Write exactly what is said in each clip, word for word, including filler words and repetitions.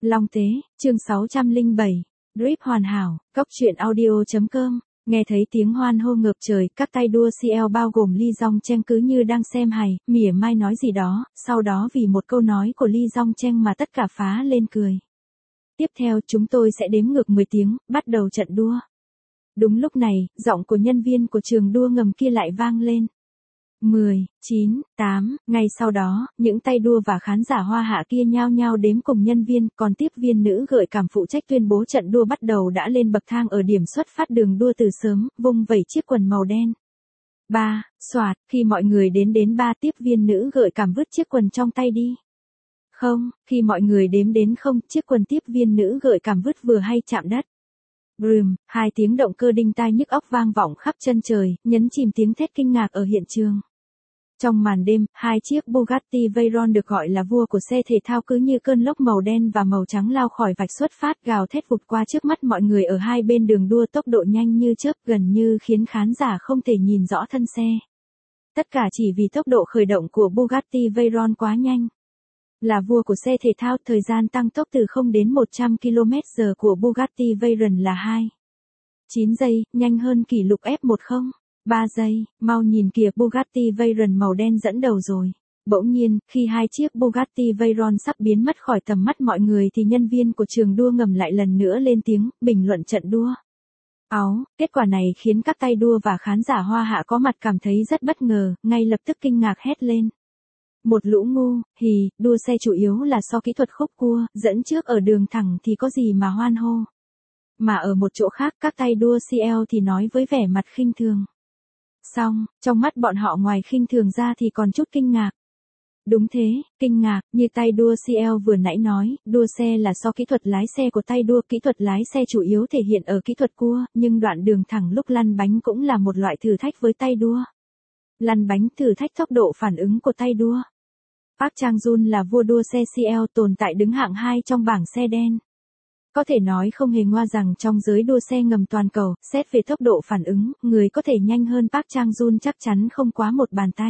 Long Tế, chương sáu trăm lẻ bảy, Drip hoàn hảo, Cốc truyện audio.com, nghe thấy tiếng hoan hô ngập trời, các tay đua xê lờ bao gồm Lee Jong Cheng cứ như đang xem hài, mỉa mai nói gì đó, sau đó vì một câu nói của Lee Jong Cheng mà tất cả phá lên cười. Tiếp theo chúng tôi sẽ đếm ngược mười tiếng, bắt đầu trận đua. Đúng lúc này, giọng của nhân viên của trường đua ngầm kia lại vang lên. mười, chín, tám, ngay sau đó, những tay đua và khán giả hoa hạ kia nhao nhao đếm cùng nhân viên, còn tiếp viên nữ gợi cảm phụ trách tuyên bố trận đua bắt đầu đã lên bậc thang ở điểm xuất phát đường đua từ sớm, vung vẩy chiếc quần màu đen. ba, soạt, khi mọi người đến đến ba tiếp viên nữ gợi cảm vứt chiếc quần trong tay đi. Không, khi mọi người đếm đến không, chiếc quần tiếp viên nữ gợi cảm vứt vừa hay chạm đất. Brum, hai tiếng động cơ đinh tai nhức óc vang vọng khắp chân trời, nhấn chìm tiếng thét kinh ngạc ở hiện trường. Trong màn đêm, hai chiếc Bugatti Veyron được gọi là vua của xe thể thao cứ như cơn lốc màu đen và màu trắng lao khỏi vạch xuất phát gào thét vụt qua trước mắt mọi người ở hai bên đường đua tốc độ nhanh như chớp gần như khiến khán giả không thể nhìn rõ thân xe. Tất cả chỉ vì tốc độ khởi động của Bugatti Veyron quá nhanh. Là vua của xe thể thao, thời gian tăng tốc từ không đến một trăm ki lô mét giờ của Bugatti Veyron là hai phẩy chín giây, nhanh hơn kỷ lục F một không ba giây, mau nhìn kìa Bugatti Veyron màu đen dẫn đầu rồi. Bỗng nhiên, khi hai chiếc Bugatti Veyron sắp biến mất khỏi tầm mắt mọi người thì nhân viên của trường đua ngầm lại lần nữa lên tiếng, bình luận trận đua. Áo, kết quả này khiến các tay đua và khán giả hoa hạ có mặt cảm thấy rất bất ngờ, ngay lập tức kinh ngạc hét lên. Một lũ ngu, hì, đua xe chủ yếu là so kỹ thuật khúc cua, dẫn trước ở đường thẳng thì có gì mà hoan hô. Mà ở một chỗ khác các tay đua xê lờ thì nói với vẻ mặt khinh thường. Xong, trong mắt bọn họ ngoài khinh thường ra thì còn chút kinh ngạc. Đúng thế, kinh ngạc, như tay đua xê lờ vừa nãy nói, đua xe là so kỹ thuật lái xe của tay đua, kỹ thuật lái xe chủ yếu thể hiện ở kỹ thuật cua, nhưng đoạn đường thẳng lúc lăn bánh cũng là một loại thử thách với tay đua. Lăn bánh thử thách tốc độ phản ứng của tay đua. Park Chang-jun là vua đua xe xê lờ tồn tại đứng hạng hai trong bảng xe đen. Có thể nói không hề ngoa rằng trong giới đua xe ngầm toàn cầu, xét về tốc độ phản ứng, người có thể nhanh hơn Park Chang-jun chắc chắn không quá một bàn tay.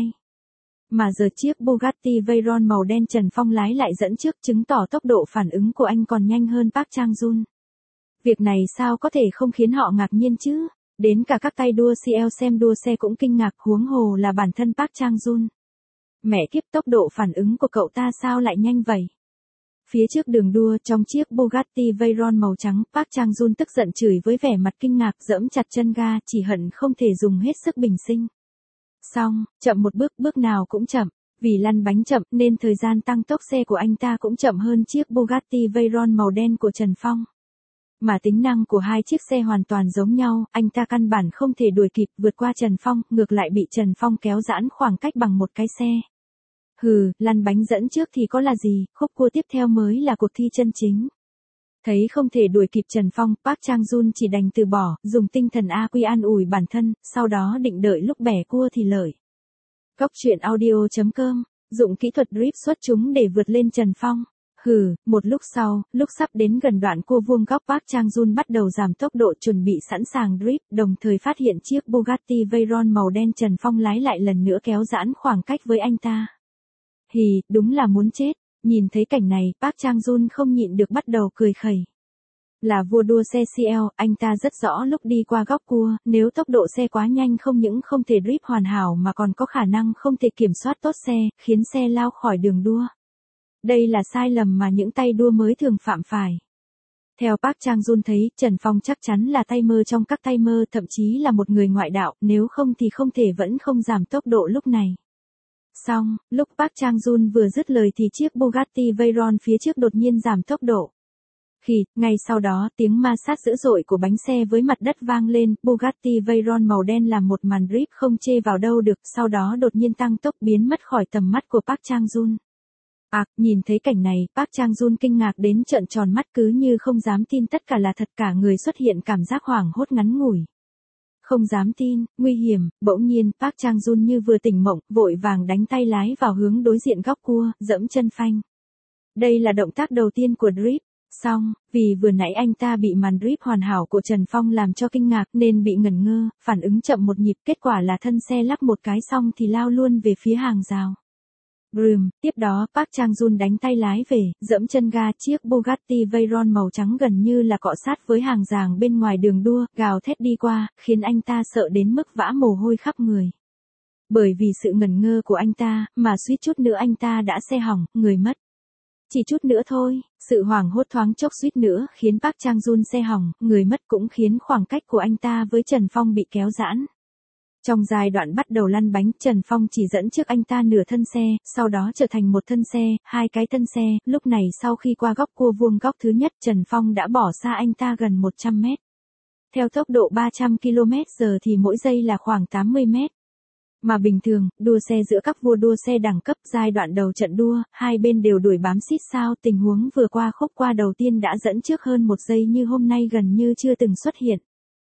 Mà giờ chiếc Bugatti Veyron màu đen Trần Phong lái lại dẫn trước chứng tỏ tốc độ phản ứng của anh còn nhanh hơn Park Chang-jun. Việc này sao có thể không khiến họ ngạc nhiên chứ? Đến cả các tay đua xê lờ xem đua xe cũng kinh ngạc, huống hồ là bản thân Park Chang-jun. Mẹ kiếp, tốc độ phản ứng của cậu ta sao lại nhanh vậy? Phía trước đường đua trong chiếc Bugatti Veyron màu trắng, Park Chang-jun tức giận chửi với vẻ mặt kinh ngạc, giẫm chặt chân ga, chỉ hận không thể dùng hết sức bình sinh. Xong, chậm một bước, bước nào cũng chậm, vì lăn bánh chậm nên thời gian tăng tốc xe của anh ta cũng chậm hơn chiếc Bugatti Veyron màu đen của Trần Phong. Mà tính năng của hai chiếc xe hoàn toàn giống nhau, anh ta căn bản không thể đuổi kịp vượt qua Trần Phong, ngược lại bị Trần Phong kéo giãn khoảng cách bằng một cái xe. Hừ, lăn bánh dẫn trước thì có là gì, khúc cua tiếp theo mới là cuộc thi chân chính. Thấy không thể đuổi kịp Trần Phong, Park Chang-jun chỉ đành từ bỏ, dùng tinh thần a quy an ủi bản thân, sau đó định đợi lúc bẻ cua thì lợi. Cốc truyện audio.com, dụng kỹ thuật drift xuất chúng để vượt lên Trần Phong. Hừ, một lúc sau, lúc sắp đến gần đoạn cua vuông góc, Park Chang-jun bắt đầu giảm tốc độ chuẩn bị sẵn sàng drift, đồng thời phát hiện chiếc Bugatti Veyron màu đen Trần Phong lái lại lần nữa kéo giãn khoảng cách với anh ta. Hì, đúng là muốn chết. Nhìn thấy cảnh này, Park Chang-jun không nhịn được bắt đầu cười khẩy. Là vua đua xe xê lờ, anh ta rất rõ lúc đi qua góc cua, nếu tốc độ xe quá nhanh không những không thể drift hoàn hảo mà còn có khả năng không thể kiểm soát tốt xe, khiến xe lao khỏi đường đua. Đây là sai lầm mà những tay đua mới thường phạm phải. Theo Park Chang-jun thấy, Trần Phong chắc chắn là tay mơ trong các tay mơ, thậm chí là một người ngoại đạo, nếu không thì không thể vẫn không giảm tốc độ lúc này. Xong, lúc Park Chang-jun vừa dứt lời thì chiếc Bugatti Veyron phía trước đột nhiên giảm tốc độ. Khi, ngay sau đó, tiếng ma sát dữ dội của bánh xe với mặt đất vang lên, Bugatti Veyron màu đen làm một màn drift không chê vào đâu được, sau đó đột nhiên tăng tốc biến mất khỏi tầm mắt của Park Chang-jun. À, nhìn thấy cảnh này, Park Chang-jun kinh ngạc đến trợn tròn mắt cứ như không dám tin tất cả là thật, cả người xuất hiện cảm giác hoảng hốt ngắn ngủi. Không dám tin, nguy hiểm, bỗng nhiên, Park Chang-jun như vừa tỉnh mộng, vội vàng đánh tay lái vào hướng đối diện góc cua, giẫm chân phanh. Đây là động tác đầu tiên của drift. Xong, vì vừa nãy anh ta bị màn drift hoàn hảo của Trần Phong làm cho kinh ngạc nên bị ngẩn ngơ, phản ứng chậm một nhịp, kết quả là thân xe lắc một cái xong thì lao luôn về phía hàng rào. Broom, tiếp đó Park Chang-jun đánh tay lái về, dẫm chân ga chiếc Bugatti Veyron màu trắng gần như là cọ sát với hàng ràng bên ngoài đường đua, gào thét đi qua, khiến anh ta sợ đến mức vã mồ hôi khắp người. Bởi vì sự ngần ngơ của anh ta, mà suýt chút nữa anh ta đã xe hỏng, người mất. Chỉ chút nữa thôi, sự hoảng hốt thoáng chốc suýt nữa khiến Park Chang-jun xe hỏng, người mất cũng khiến khoảng cách của anh ta với Trần Phong bị kéo giãn. Trong giai đoạn bắt đầu lăn bánh, Trần Phong chỉ dẫn trước anh ta nửa thân xe, sau đó trở thành một thân xe, hai cái thân xe, lúc này sau khi qua góc cua vuông góc thứ nhất Trần Phong đã bỏ xa anh ta gần một trăm mét. Theo tốc độ ba trăm ki lô mét giờ thì mỗi giây là khoảng tám mươi mét. Mà bình thường, đua xe giữa các vua đua xe đẳng cấp giai đoạn đầu trận đua, hai bên đều đuổi bám xít sao, tình huống vừa qua khúc qua đầu tiên đã dẫn trước hơn một giây như hôm nay gần như chưa từng xuất hiện.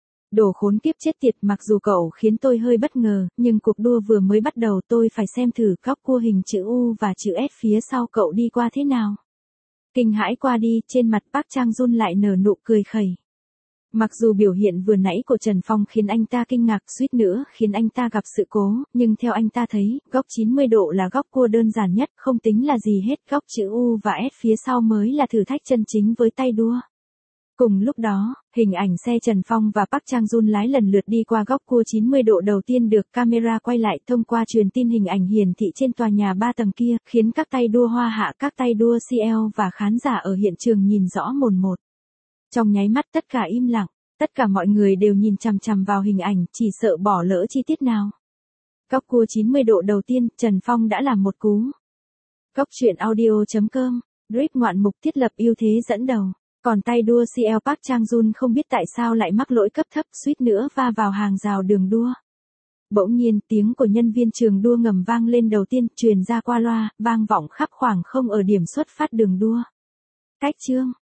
Đồ khốn kiếp chết tiệt, mặc dù cậu khiến tôi hơi bất ngờ, nhưng cuộc đua vừa mới bắt đầu tôi phải xem thử góc cua hình chữ U và chữ S phía sau cậu đi qua thế nào. Kinh hãi qua đi, trên mặt Park Chang-jun lại nở nụ cười khẩy. Mặc dù biểu hiện vừa nãy của Trần Phong khiến anh ta kinh ngạc suýt nữa khiến anh ta gặp sự cố, nhưng theo anh ta thấy, góc chín mươi độ là góc cua đơn giản nhất, không tính là gì hết, góc chữ U và S phía sau mới là thử thách chân chính với tay đua. Cùng lúc đó, hình ảnh xe Trần Phong và Park Chang-jun lái lần lượt đi qua góc cua chín mươi độ đầu tiên được camera quay lại thông qua truyền tin hình ảnh hiển thị trên tòa nhà ba tầng kia, khiến các tay đua hoa hạ, các tay đua xê lờ và khán giả ở hiện trường nhìn rõ mồn một. Trong nháy mắt tất cả im lặng, tất cả mọi người đều nhìn chằm chằm vào hình ảnh, chỉ sợ bỏ lỡ chi tiết nào. Góc cua chín mươi độ đầu tiên, Trần Phong đã làm một cú. Góc truyện audio chấm com, Drip ngoạn mục thiết lập ưu thế dẫn đầu. Còn tay đua xê lờ Park Chang-jun không biết tại sao lại mắc lỗi cấp thấp, suýt nữa va vào hàng rào đường đua. Bỗng nhiên, tiếng của nhân viên trường đua ngầm vang lên đầu tiên, truyền ra qua loa, vang vọng khắp khoảng không ở điểm xuất phát đường đua. Cách chương